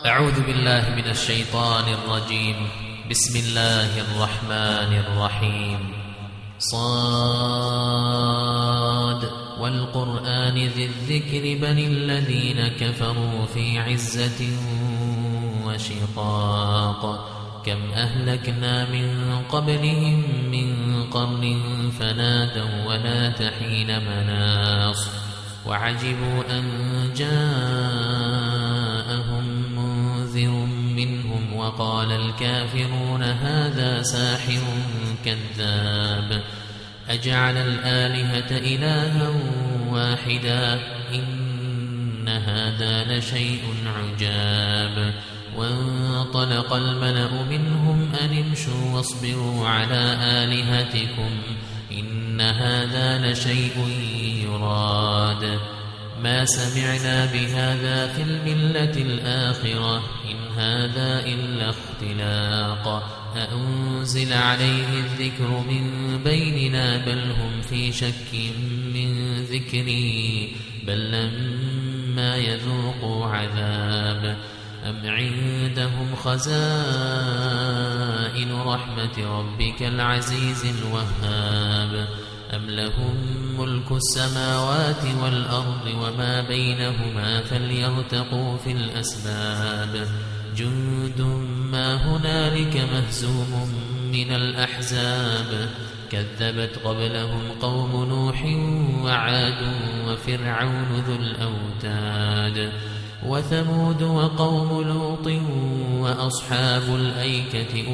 أعوذ بالله من الشيطان الرجيم. بسم الله الرحمن الرحيم. صاد والقرآن ذي الذكر بل الذين كفروا في عزة وشقاق. كم أهلكنا من قبلهم من قرن فنادوا ولا تحين مناص وعجبوا أن جاءهم منذر منهم وقال الكافرون هذا ساحر كذاب. أجعل الآلهة إلها واحدا إن هذا لشيء عجاب. وانطلق الملأ منهم أن امشوا واصبروا على آلهتكم إن هذا لشيء يراد. ما سمعنا بهذا في الملة الآخرة إن هذا إلا اختلاق. أأنزل عليه الذكر من بيننا بل هم في شك من ذكري بل لما يذوقوا عذاب. أم عندهم خزائن رحمة ربك العزيز الوهاب أم لهم ملك السماوات والأرض وما بينهما فليرتقوا في الأسباب. جند ما هنالك مهزوم من الأحزاب كذبت قبلهم قوم نوح وعاد وفرعون ذو الأوتاد وثمود وقوم لوط وأصحاب الأيكة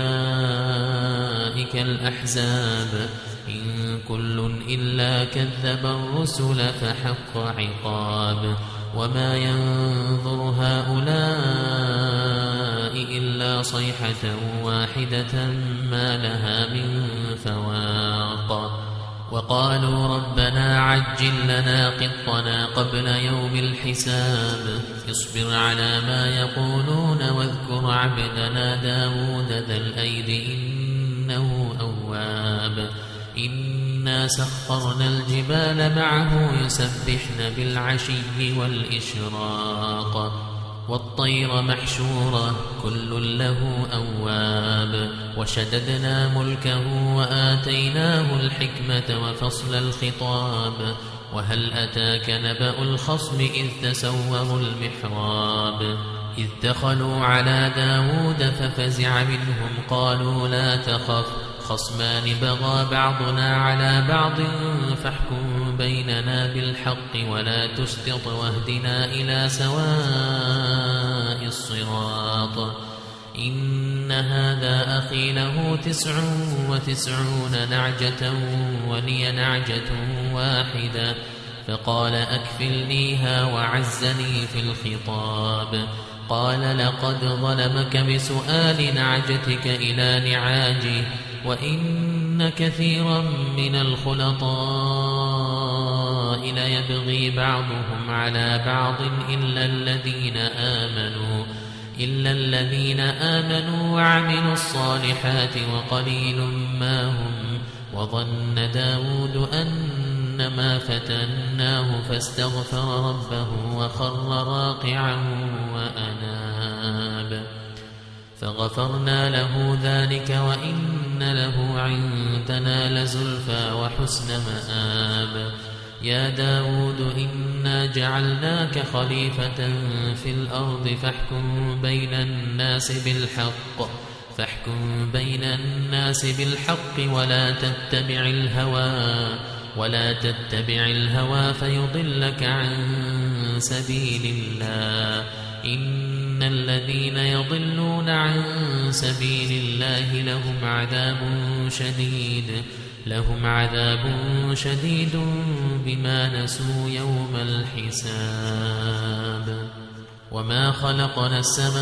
أولئك الأحزاب إن كل إلا كذب الرسل فحق عقاب. وما ينظر هؤلاء إلا صيحة واحدة ما لها من فواق. وقالوا ربنا عجل لنا قطنا قبل يوم الحساب اصبر على ما يقولون واذكر عبدنا داود ذا الأيد إنه أواب. إنا سخرنا الجبال معه يسبحن بالعشي والإشراق والطير محشورة كل له أواب. وشددنا ملكه وآتيناه الحكمة وفصل الخطاب. وهل أتاك نبأ الخصم إذ تسوروا المحراب إذ دخلوا على داود ففزع منهم قالوا لا تخف خصمان بغى بعضنا على بعض فاحكم بيننا بالحق ولا تشطط واهدنا إلى سواء الصراط. إن هذا أخي له 99 نعجة ولي نعجة واحدة فقال أكفلنيها وعزني في الخطاب. قال لقد ظلمك بسؤال نعجتك إلى نعاجه وإن كثيرا من الخلطاء ليبغي بعضهم على بعض إلا الذين آمنوا وعملوا الصالحات وقليل ما هم. وظن داود أنما فتناه فاستغفر ربه وخر راكعا وأناب فغفرنا له ذلك وإن له عندنا لزلفى وحسن مآب. يا داود إنا جعلناك خليفة في الأرض فاحكم بين الناس بالحق ولا تتبع الهوى فيضلك عن سبيل الله. إن الذين يضلون عن سبيل الله لهم عذاب شديد بما نسوا يوم الحساب. وما خلقنا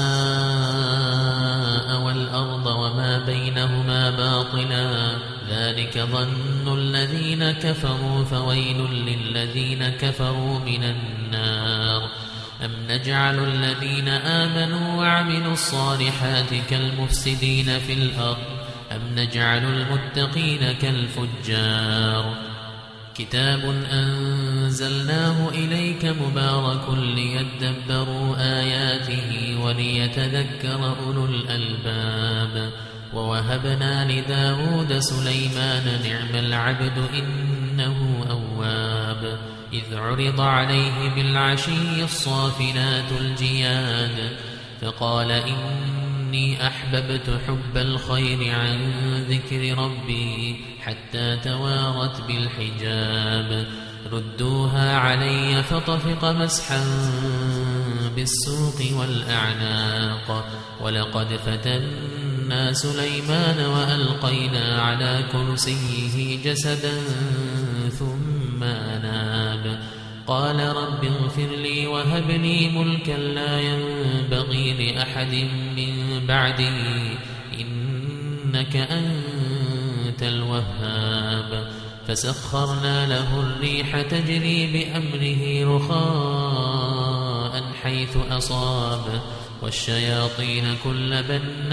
السماء والأرض وما بينهما باطلا ذلك ظن الذين كفروا فويل للذين كفروا من النار. أم نجعل الذين آمنوا وعملوا الصالحات كالمفسدين في الأرض أم نجعل المتقين كالفجار. كتاب أنزلناه إليك مبارك ليدبروا آياته وليتذكر أولو الألباب. ووهبنا لداود سليمان نعم العبد إنه أواب. إذ عرض عليه بالعشي الصافنات الجياد فقال إني أحببت حب الخير عن ذكر ربي حتى توارت بالحجاب. ردوها علي فطفق مسحا بالسوق والأعناق. ولقد فتنا سليمان وألقينا على كرسيه جسدا ثم أناب. قال رب اغفر لي وهب لي ملكا لا ينبغي لأحد من بعدي إنك أنت الوهاب. فسخرنا له الريح تجري بأمره رخاء حيث أصاب والشياطين كل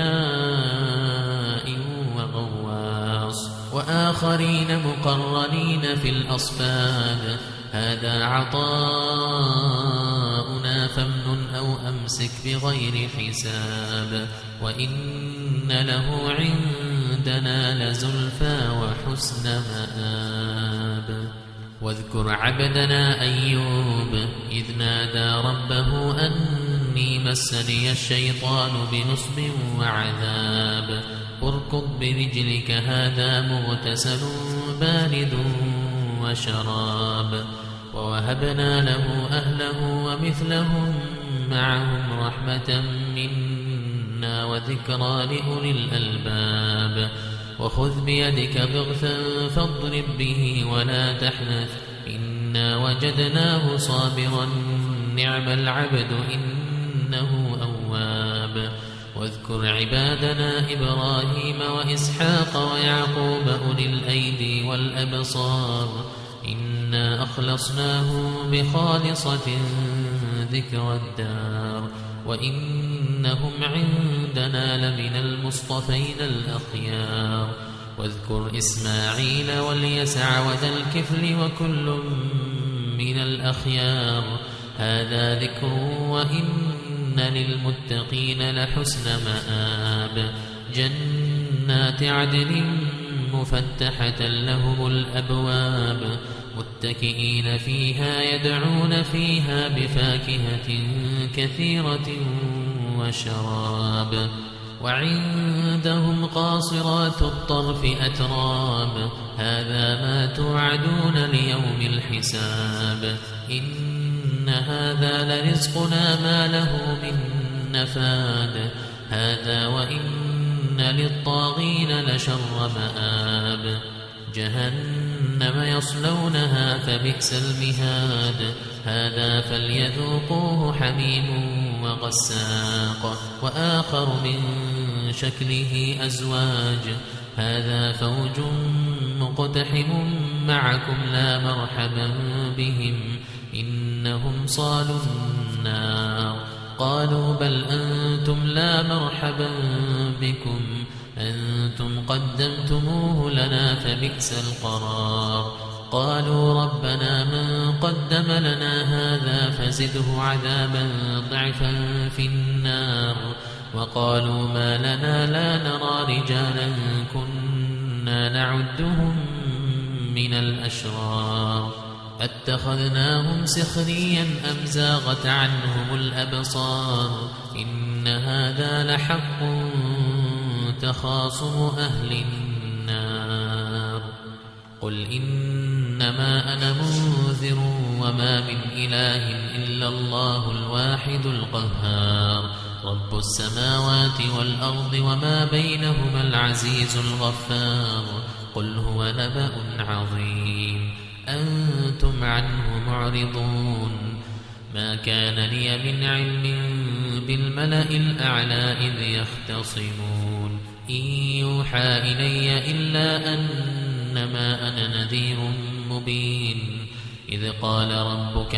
بناء وغواص وآخرين مقرنين في الأصفاد. هذا عطاؤنا فامنن أو أمسك بغير حساب. وإن له عندنا لزلفى وحسن مآب. واذكر عبدنا أيوب إذ نادى ربه أني مسني الشيطان بنصب وعذاب. اركض برجلك هذا مغتسل بارد وشراب. ووهبنا له أهله ومثلهم معهم رحمة منا وذكرى لأولي الألباب. وخذ بيدك ضغثا فاضرب به ولا تحنث إنا وجدناه صابرا نعم العبد إنه أواب. واذكر عبادنا إبراهيم وإسحاق ويعقوب أولي الأيدي والأبصار إنا أخلصناهم بخالصة ذكر الدار وإنهم عندنا لمن المصطفين الأخيار. واذكر إسماعيل واليسع وذا الكفل وكل من الأخيار. هذا ذكر وإن للمتقين لحسن مآب. جنات عدن مفتحة لهم الأبواب متكئين فيها يدعون فيها بفاكهة كثيرة وشراب. وعندهم قاصرات الطرف أتراب. هذا ما توعدون ليوم الحساب. إن هذا لرزقنا ما له من نفاد. هذا وإن للطاغين لشر مآب. جهنم يصلونها فبئس المهاد. هذا فليذوقوه حميم وغساق وآخر من شكله أزواج. هذا فوج مقتحم معكم لا مرحبا بهم إنهم صالوا النار. قالوا بل أنتم لا مرحبا بكم أنتم قدمتموه لنا فبئس القرار. قالوا ربنا من قدم لنا هذا فزده عذابا ضعفا في النار. وقالوا ما لنا لا نرى رجالا كنا نعدهم من الأشرار. أتخذناهم سخريا أم زاغت عنهم الأبصار. إن هذا لحق تخاصم أهل النار. قل إنما أنا منذر وما من إله إلا الله الواحد القهار. رب السماوات والأرض وما بينهما العزيز الغفار. قل هو نبأ عظيم أنتم عنه معرضون. ما كان لي من علم بالملأ الأعلى إذ يختصمون. إن يوحى إلي إلا أنما أنا نذير مبين. إذ قال ربك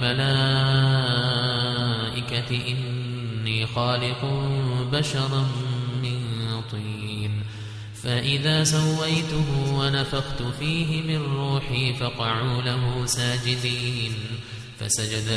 للملائكة إني خالق بشرا من طين فإذا سويته ونفخت فيه من روحي فقعوا له ساجدين فسجد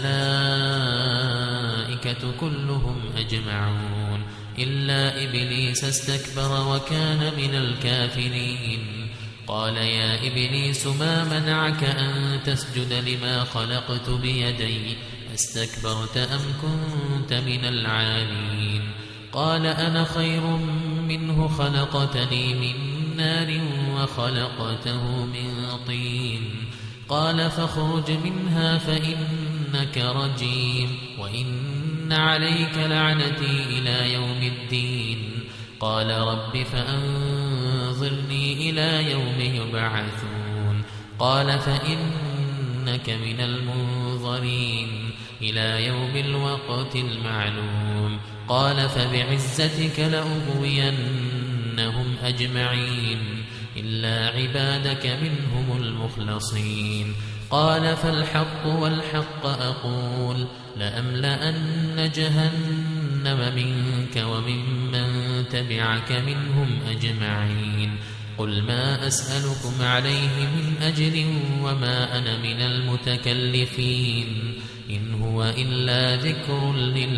الملائكة كلهم أجمعون إلا إبليس استكبر وكان من الكافرين قال يا إبليس ما منعك أن تسجد لما خلقت بيدي استكبرت أم كنت من العالين قال أنا خير منه خلقتني من نار وخلقته من طين قال فاخرج منها فإنك رجيم وإن عليك لعنتي إلى يوم الدين قال رب فأنظرني إلى يوم يبعثون قال فإنك من المنظرين إلى يوم الوقت المعلوم قال فبعزتك لأغوينهم أجمعين إلا عبادك منهم المخلصين قال فالحق والحق أقول لأملأن جهنم منك وممن تبعك منهم أجمعين قل ما أسألكم عليه من أجر وما أنا من المتكلفين إن هو إلا ذكر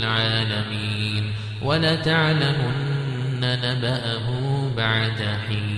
للعالمين ولتعلمن نبأه بعد حين